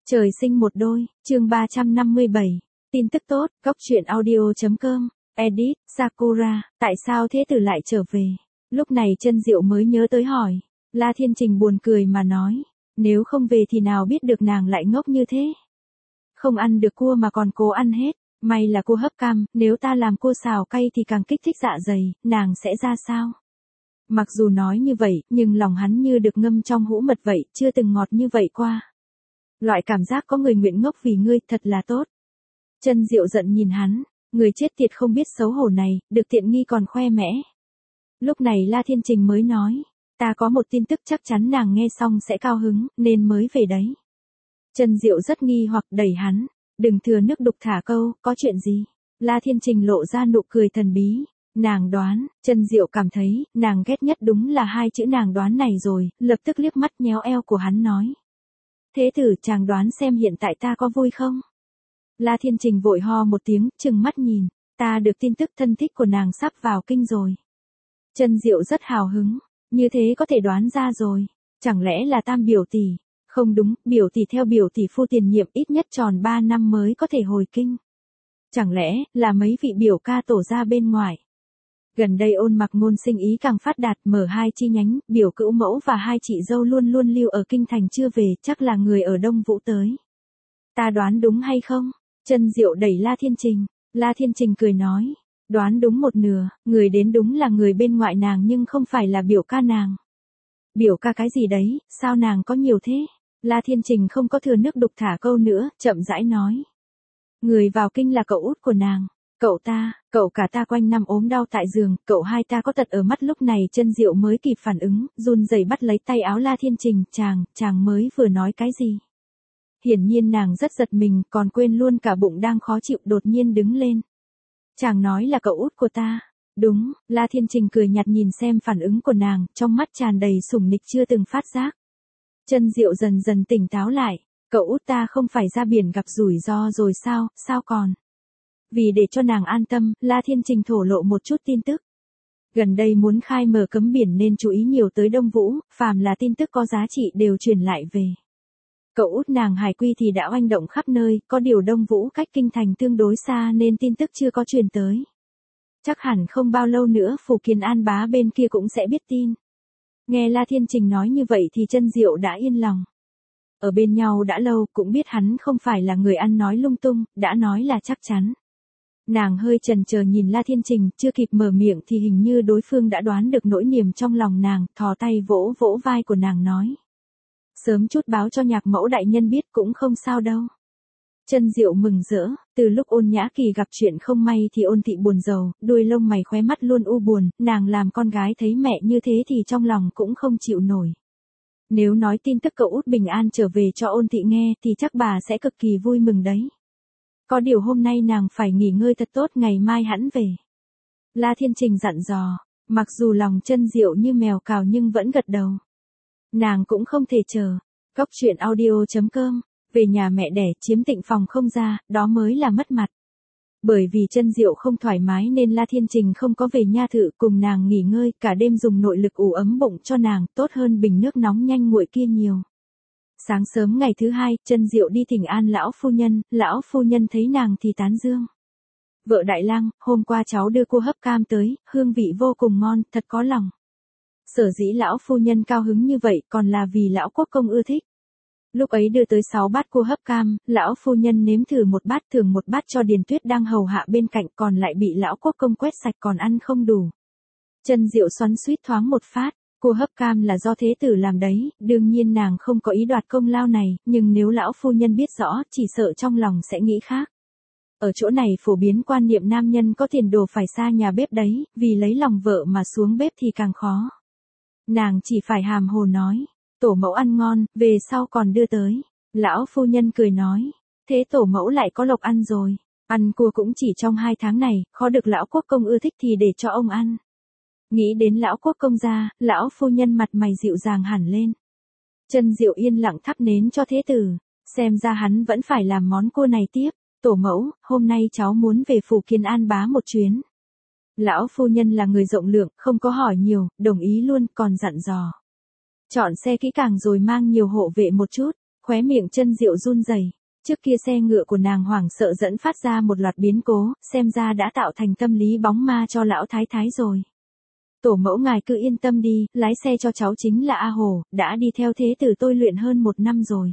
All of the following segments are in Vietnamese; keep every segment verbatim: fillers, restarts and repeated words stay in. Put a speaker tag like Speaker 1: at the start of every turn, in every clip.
Speaker 1: Trời sinh một đôi, chương ba trăm năm mươi bảy. Tin tức tốt, góc truyện audio.com, edit, Sakura, tại sao thế tử lại trở về? Lúc này Chân Diệu mới nhớ tới hỏi. La Thiên Trình buồn cười mà nói, nếu không về thì nào biết được nàng lại ngốc như thế. Không ăn được cua mà còn cố ăn hết, may là cua hấp cam, nếu ta làm cua xào cay thì càng kích thích dạ dày, nàng sẽ ra sao? Mặc dù nói như vậy, nhưng lòng hắn như được ngâm trong hũ mật vậy, chưa từng ngọt như vậy qua. Loại cảm giác có người nguyện ngốc vì ngươi, thật là tốt. Chân Diệu giận nhìn hắn, người chết tiệt không biết xấu hổ này, được tiện nghi còn khoe mẽ. Lúc này La Thiên Trình mới nói, ta có một tin tức chắc chắn nàng nghe xong sẽ cao hứng, nên mới về đấy. Chân Diệu rất nghi hoặc đẩy hắn, đừng thừa nước đục thả câu, có chuyện gì? La Thiên Trình lộ ra nụ cười thần bí. Nàng đoán, Chân Diệu cảm thấy, nàng ghét nhất đúng là hai chữ nàng đoán này rồi, lập tức liếc mắt nhéo eo của hắn nói. Thế tử chàng đoán xem hiện tại ta có vui không? La Thiên Trình vội ho một tiếng, trừng mắt nhìn, ta được tin tức thân thích của nàng sắp vào kinh rồi. Chân Diệu rất hào hứng, như thế có thể đoán ra rồi, chẳng lẽ là Tam biểu tỷ? Không đúng, biểu tỷ theo biểu tỷ phu tiền nhiệm ít nhất tròn ba năm mới có thể hồi kinh. Chẳng lẽ là mấy vị biểu ca tổ ra bên ngoài? Gần đây Ôn Mặc Ngôn sinh ý càng phát đạt, mở hai chi nhánh, biểu cữu mẫu và hai chị dâu luôn luôn lưu ở kinh thành chưa về, chắc là người ở Đông Vũ tới. Ta đoán đúng hay không? Chân Diệu đẩy La Thiên Trình, La Thiên Trình cười nói, đoán đúng một nửa, người đến đúng là người bên ngoại nàng nhưng không phải là biểu ca nàng. Biểu ca cái gì đấy, sao nàng có nhiều thế? La Thiên Trình không có thừa nước đục thả câu nữa, chậm rãi nói. Người vào kinh là cậu út của nàng. Cậu ta, cậu cả ta quanh năm ốm đau tại giường, cậu hai ta có tật ở mắt. Lúc này Chân Diệu mới kịp phản ứng, run rẩy bắt lấy tay áo La Thiên Trình, chàng, chàng mới vừa nói cái gì? Hiển nhiên nàng rất giật mình, còn quên luôn cả bụng đang khó chịu, đột nhiên đứng lên. Chàng nói là cậu út của ta. Đúng, La Thiên Trình cười nhạt nhìn xem phản ứng của nàng, trong mắt tràn đầy sủng nịch chưa từng phát giác. Chân Diệu dần dần tỉnh táo lại, cậu út ta không phải ra biển gặp rủi ro rồi sao, sao còn? Vì để cho nàng an tâm, La Thiên Trình thổ lộ một chút tin tức. Gần đây muốn khai mở cấm biển nên chú ý nhiều tới Đông Vũ, phàm là tin tức có giá trị đều truyền lại về. Cậu út nàng Hải Quy thì đã oanh động khắp nơi, có điều Đông Vũ cách kinh thành tương đối xa nên tin tức chưa có truyền tới. Chắc hẳn không bao lâu nữa Phủ Kiền An bá bên kia cũng sẽ biết tin. Nghe La Thiên Trình nói như vậy thì Chân Diệu đã yên lòng. Ở bên nhau đã lâu cũng biết hắn không phải là người ăn nói lung tung, đã nói là chắc chắn. Nàng hơi chần chờ nhìn La Thiên Trình, chưa kịp mở miệng thì hình như đối phương đã đoán được nỗi niềm trong lòng nàng, thò tay vỗ vỗ vai của nàng nói. Sớm chút báo cho Nhạc mẫu đại nhân biết cũng không sao đâu. Chân Diệu mừng rỡ, từ lúc Ôn Nhã Kỳ gặp chuyện không may thì Ôn thị buồn rầu, đuôi lông mày khóe mắt luôn u buồn, nàng làm con gái thấy mẹ như thế thì trong lòng cũng không chịu nổi. Nếu nói tin tức cậu út bình an trở về cho Ôn thị nghe thì chắc bà sẽ cực kỳ vui mừng đấy. Có điều hôm nay nàng phải nghỉ ngơi thật tốt, ngày mai hẵng về. La Thiên Trình dặn dò, mặc dù lòng Chân Diệu như mèo cào nhưng vẫn gật đầu. Nàng cũng không thể chờ. Góc truyện audio.com, về nhà mẹ đẻ chiếm tịnh phòng không ra, đó mới là mất mặt. Bởi vì Chân Diệu không thoải mái nên La Thiên Trình không có về nha thự cùng nàng nghỉ ngơi, cả đêm dùng nội lực ủ ấm bụng cho nàng, tốt hơn bình nước nóng nhanh nguội kia nhiều. Sáng sớm ngày thứ hai, Chân Diệu đi thỉnh an lão phu nhân, lão phu nhân thấy nàng thì tán dương. Vợ đại lang, hôm qua cháu đưa cua hấp cam tới, hương vị vô cùng ngon, thật có lòng. Sở dĩ lão phu nhân cao hứng như vậy còn là vì lão quốc công ưa thích. Lúc ấy đưa tới sáu bát cua hấp cam, lão phu nhân nếm thử một bát, thường một bát cho Điền Tuyết đang hầu hạ bên cạnh, còn lại bị lão quốc công quét sạch còn ăn không đủ. Chân Diệu xoắn xuýt thoáng một phát. Cua hấp cam là do thế tử làm đấy, đương nhiên nàng không có ý đoạt công lao này, nhưng nếu lão phu nhân biết rõ, chỉ sợ trong lòng sẽ nghĩ khác. Ở chỗ này phổ biến quan niệm nam nhân có tiền đồ phải xa nhà bếp đấy, vì lấy lòng vợ mà xuống bếp thì càng khó. Nàng chỉ phải hàm hồ nói, tổ mẫu ăn ngon, về sau còn đưa tới. Lão phu nhân cười nói, thế tổ mẫu lại có lộc ăn rồi, ăn cua cũng chỉ trong hai tháng này, khó được lão quốc công ưa thích thì để cho ông ăn. Nghĩ đến lão quốc công gia, lão phu nhân mặt mày dịu dàng hẳn lên. Chân Diệu yên lặng thắp nến cho thế tử, xem ra hắn vẫn phải làm món cua này tiếp. Tổ mẫu, hôm nay cháu muốn về Phủ Kiền An bá một chuyến. Lão phu nhân là người rộng lượng, không có hỏi nhiều, đồng ý luôn, còn dặn dò. Chọn xe kỹ càng rồi mang nhiều hộ vệ một chút, Khóe miệng Chân Diệu run rẩy. Trước kia xe ngựa của nàng hoảng sợ dẫn phát ra một loạt biến cố, xem ra đã tạo thành tâm lý bóng ma cho lão thái thái rồi. Tổ mẫu ngài cứ yên tâm đi, lái xe cho cháu chính là A Hồ, đã đi theo thế tử tôi luyện hơn một năm rồi.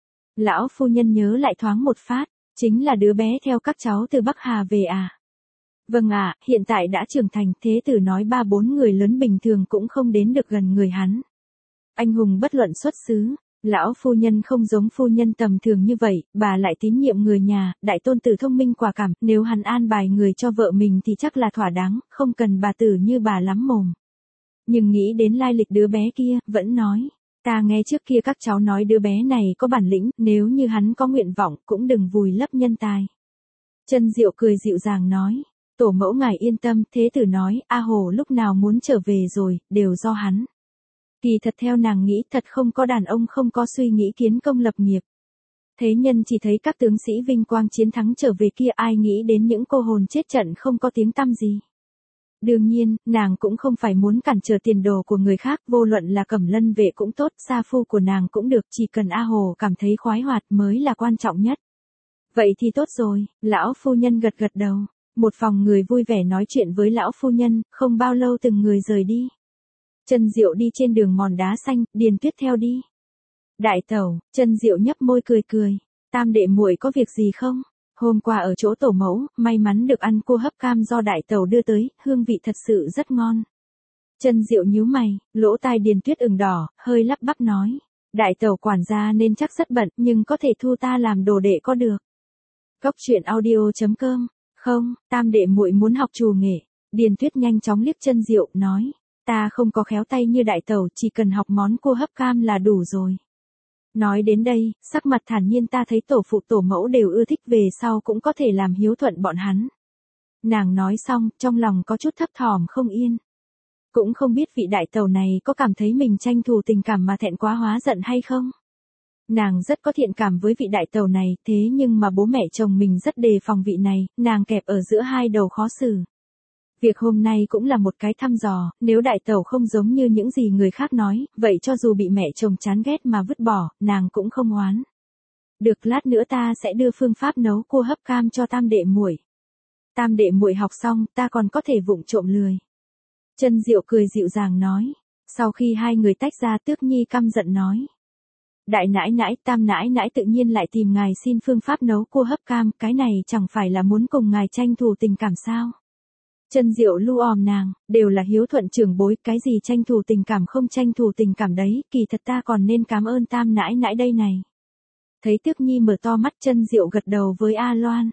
Speaker 1: Lão phu nhân nhớ lại thoáng một phát, chính là đứa bé theo các cháu từ Bắc Hà về à? Vâng ạ, hiện tại đã trưởng thành, thế tử nói ba bốn người lớn bình thường cũng không đến được gần người hắn. Anh hùng bất luận xuất xứ. Lão phu nhân không giống phu nhân tầm thường như vậy, bà lại tín nhiệm người nhà, đại tôn tử thông minh quả cảm, nếu hắn an bài người cho vợ mình thì chắc là thỏa đáng, không cần bà tử như bà lắm mồm. Nhưng nghĩ đến lai lịch đứa bé kia, vẫn nói, ta nghe trước kia các cháu nói đứa bé này có bản lĩnh, nếu như hắn có nguyện vọng cũng đừng vùi lấp nhân tài. Chân Diệu cười dịu dàng nói, tổ mẫu ngài yên tâm, thế tử nói, A Hồ lúc nào muốn trở về rồi, đều do hắn. Kỳ thật theo nàng nghĩ thật không có đàn ông không có suy nghĩ kiến công lập nghiệp. Thế nhân chỉ thấy các tướng sĩ vinh quang chiến thắng trở về kia ai nghĩ đến những cô hồn chết trận không có tiếng tăm gì. Đương nhiên, nàng cũng không phải muốn cản trở tiền đồ của người khác, vô luận là Cẩm Lân vệ cũng tốt, sa phu của nàng cũng được, chỉ cần A Hồ cảm thấy khoái hoạt mới là quan trọng nhất. Vậy thì tốt rồi, lão phu nhân gật gật đầu, một phòng người vui vẻ nói chuyện với lão phu nhân, không bao lâu từng người rời đi. Chân Diệu đi trên đường mòn đá xanh, Điền Tuyết theo đi. Đại tẩu, Chân Diệu nhấp môi cười cười, tam đệ muội có việc gì không? Hôm qua ở chỗ tổ mẫu, may mắn được ăn cua hấp cam do đại tẩu đưa tới, hương vị thật sự rất ngon. Chân Diệu nhíu mày, lỗ tai Điền Tuyết ửng đỏ, hơi lắp bắp nói, đại tẩu quản gia nên chắc rất bận, nhưng có thể thu ta làm đồ đệ có được. Cốc truyện audio chấm com, không, tam đệ muội muốn học trù nghệ. Điền Tuyết nhanh chóng liếc Chân Diệu, nói, ta không có khéo tay như đại tẩu, chỉ cần học món cua hấp cam là đủ rồi. Nói đến đây, sắc mặt thản nhiên, ta thấy tổ phụ tổ mẫu đều ưa thích, về sau cũng có thể làm hiếu thuận bọn hắn. Nàng nói xong, trong lòng có chút thấp thỏm không yên. Cũng không biết vị đại tẩu này có cảm thấy mình tranh thủ tình cảm mà thẹn quá hóa giận hay không. Nàng rất có thiện cảm với vị đại tẩu này, thế nhưng mà bố mẹ chồng mình rất đề phòng vị này, nàng kẹp ở giữa hai đầu khó xử. Việc hôm nay cũng là một cái thăm dò, nếu đại tẩu không giống như những gì người khác nói, vậy cho dù bị mẹ chồng chán ghét mà vứt bỏ, nàng cũng không oán. Được, lát nữa ta sẽ đưa phương pháp nấu cua hấp cam cho tam đệ muội. Tam đệ muội học xong, ta còn có thể vụng trộm lười. Chân Diệu cười dịu dàng nói. Sau khi hai người tách ra, Tước Nhi căm giận nói. Đại nãi nãi, tam nãi nãi tự nhiên lại tìm ngài xin phương pháp nấu cua hấp cam, cái này chẳng phải là muốn cùng ngài tranh thủ tình cảm sao? Chân Diệu lu òm nàng, đều là hiếu thuận trưởng bối, cái gì tranh thủ tình cảm không tranh thủ tình cảm đấy, kỳ thật ta còn nên cảm ơn tam nãi nãi đây này. Thấy Tước Nhi mở to mắt, Chân Diệu gật đầu với A Loan.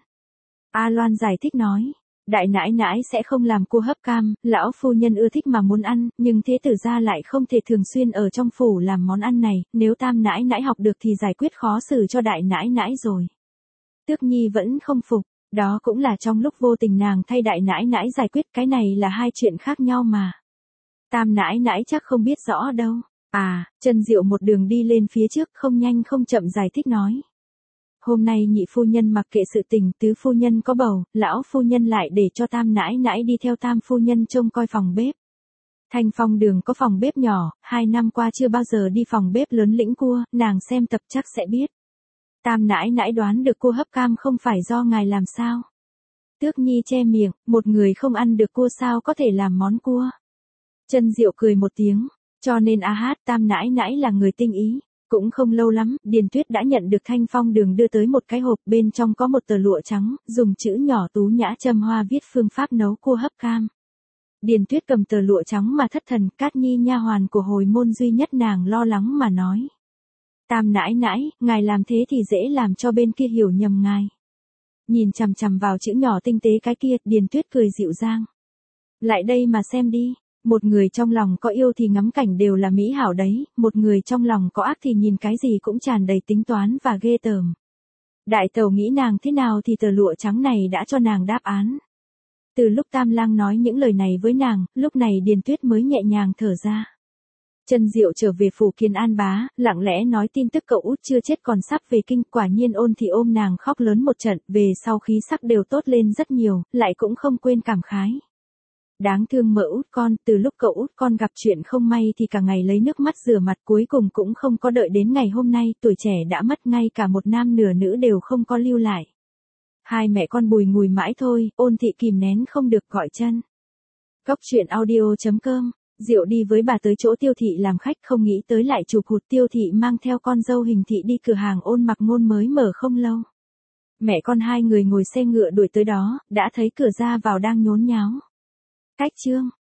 Speaker 1: A Loan giải thích nói, đại nãi nãi sẽ không làm cua hấp cam, lão phu nhân ưa thích mà muốn ăn, nhưng thế tử gia lại không thể thường xuyên ở trong phủ làm món ăn này, nếu tam nãi nãi học được thì giải quyết khó xử cho đại nãi nãi rồi. Tước Nhi vẫn không phục. Đó cũng là trong lúc vô tình nàng thay đại nãi nãi giải quyết, cái này là hai chuyện khác nhau mà. Tam nãi nãi chắc không biết rõ đâu. À, Chân Diệu một đường đi lên phía trước, không nhanh không chậm giải thích nói. Hôm nay nhị phu nhân mặc kệ sự tình, tứ phu nhân có bầu, lão phu nhân lại để cho tam nãi nãi đi theo tam phu nhân trông coi phòng bếp. Thanh Phong đường có phòng bếp nhỏ, hai năm qua chưa bao giờ đi phòng bếp lớn lĩnh cua, nàng xem tập chắc sẽ biết. Tam nãi nãi đoán được cua hấp cam không phải do ngài làm sao? Tước Nhi che miệng, một người không ăn được cua sao có thể làm món cua? Chân Diệu cười một tiếng, cho nên a hát tam nãi nãi là người tinh ý. Cũng không lâu lắm, Điền Tuyết đã nhận được Thanh Phong đường đưa tới một cái hộp, bên trong có một tờ lụa trắng, dùng chữ nhỏ tú nhã châm hoa viết phương pháp nấu cua hấp cam. Điền Tuyết cầm tờ lụa trắng mà thất thần, Cát Nhi nha hoàn của hồi môn duy nhất nàng lo lắng mà nói. Tam nãi nãi, ngài làm thế thì dễ làm cho bên kia hiểu nhầm ngài. Nhìn chằm chằm vào chữ nhỏ tinh tế cái kia, Điền Tuyết cười dịu dàng. Lại đây mà xem đi, một người trong lòng có yêu thì ngắm cảnh đều là mỹ hảo đấy, một người trong lòng có ác thì nhìn cái gì cũng tràn đầy tính toán và ghê tởm. Đại tẩu nghĩ nàng thế nào thì tờ lụa trắng này đã cho nàng đáp án. Từ lúc Tam Lang nói những lời này với nàng, lúc này Điền Tuyết mới nhẹ nhàng thở ra. Chân Diệu trở về phủ Kiến An Bá, lặng lẽ nói tin tức cậu út chưa chết còn sắp về kinh, quả nhiên ôn thì ôm nàng khóc lớn một trận, về sau khí sắc đều tốt lên rất nhiều, lại cũng không quên cảm khái. Đáng thương mợ út con, từ lúc cậu út con gặp chuyện không may thì cả ngày lấy nước mắt rửa mặt, cuối cùng cũng không có đợi đến ngày hôm nay, tuổi trẻ đã mất, ngay cả một nam nửa nữ đều không có lưu lại. Hai mẹ con bùi ngùi mãi thôi, Ôn Thị kìm nén không được gọi chân. Góc truyện audio chấm com. Diệu đi với bà tới chỗ Tiêu Thị làm khách, không nghĩ tới lại chụp hụt Tiêu Thị mang theo con dâu Hình Thị đi cửa hàng Ôn Mặc Ngôn mới mở không lâu. Mẹ con hai người ngồi xe ngựa đuổi tới đó, đã thấy cửa ra vào đang nhốn nháo. Cách chương